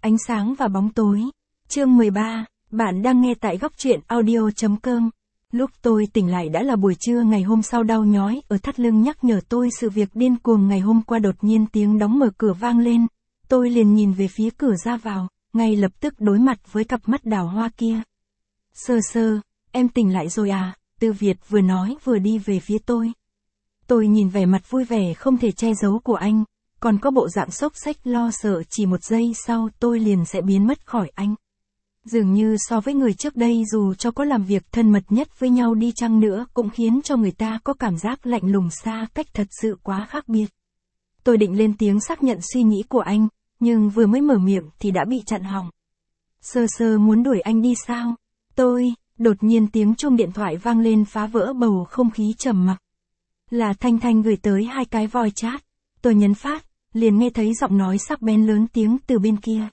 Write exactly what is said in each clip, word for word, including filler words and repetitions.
Ánh sáng và bóng tối. Chương mười ba, bạn đang nghe tại góc truyện audio chấm com. Lúc tôi tỉnh lại đã là buổi trưa ngày hôm sau, đau nhói ở thắt lưng nhắc nhở tôi sự việc điên cuồng ngày hôm qua. Đột nhiên tiếng đóng mở cửa vang lên, tôi liền nhìn về phía cửa ra vào, ngay lập tức đối mặt với cặp mắt đào hoa kia. Sơ sơ, em tỉnh lại rồi à? Tư Việt vừa nói vừa đi về phía tôi. Tôi nhìn vẻ mặt vui vẻ không thể che giấu của anh, còn có bộ dạng xốc xách lo sợ, chỉ một giây sau tôi liền sẽ biến mất khỏi anh. Dường như so với người trước đây, dù cho có làm việc thân mật nhất với nhau đi chăng nữa cũng khiến cho người ta có cảm giác lạnh lùng xa cách thật sự quá khác biệt. Tôi định lên tiếng xác nhận suy nghĩ của anh, nhưng vừa mới mở miệng thì đã bị chặn họng. Sơ sơ muốn đuổi anh đi sao? Tôi, đột nhiên tiếng chuông điện thoại vang lên phá vỡ bầu không khí trầm mặc. Là Thanh Thanh gửi tới hai cái voice chat. Tôi nhấn phát, liền nghe thấy giọng nói sắc bén lớn tiếng từ bên kia.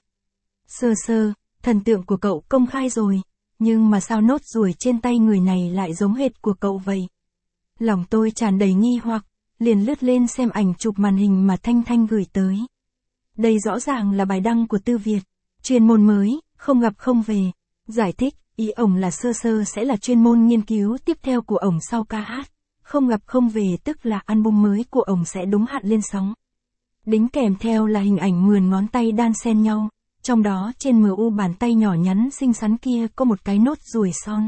Sơ sơ, thần tượng của cậu công khai rồi, nhưng mà sao nốt ruồi trên tay người này lại giống hệt của cậu vậy? Lòng tôi tràn đầy nghi hoặc, liền lướt lên xem ảnh chụp màn hình mà Thanh Thanh gửi tới. Đây rõ ràng là bài đăng của Tư Việt, chuyên môn mới, không gặp không về. Giải thích, ý ổng là sơ sơ sẽ là chuyên môn nghiên cứu tiếp theo của ổng sau ca hát. Không gặp không về tức là album mới của ổng sẽ đúng hạn lên sóng. Đính kèm theo là hình ảnh mười ngón tay đan xen nhau, trong đó trên mờ u bàn tay nhỏ nhắn xinh xắn kia có một cái nốt ruồi son.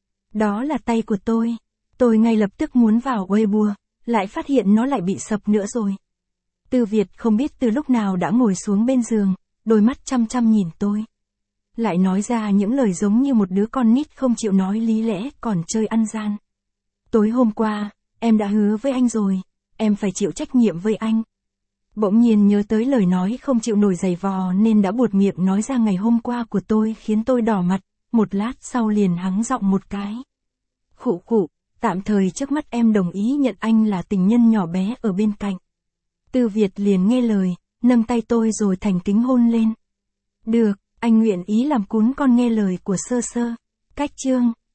Đó là tay của tôi. Tôi ngay lập tức muốn vào Weibo, lại phát hiện nó lại bị sập nữa rồi. Tư Việt không biết từ lúc nào đã ngồi xuống bên giường, đôi mắt chăm chăm nhìn tôi. Lại nói ra những lời giống như một đứa con nít không chịu nói lý lẽ còn chơi ăn gian. Tối hôm qua, em đã hứa với anh rồi, em phải chịu trách nhiệm với anh. Bỗng nhiên nhớ tới lời nói không chịu nổi giày vò nên đã buột miệng nói ra ngày hôm qua của tôi, khiến tôi đỏ mặt, một lát sau liền hắng giọng một cái. Khụ khụ, tạm thời trước mắt em đồng ý nhận anh là tình nhân nhỏ bé ở bên cạnh. Tư Việt liền nghe lời, nâng tay tôi rồi thành kính hôn lên. Được, anh nguyện ý làm cún con nghe lời của sơ sơ. Cách chương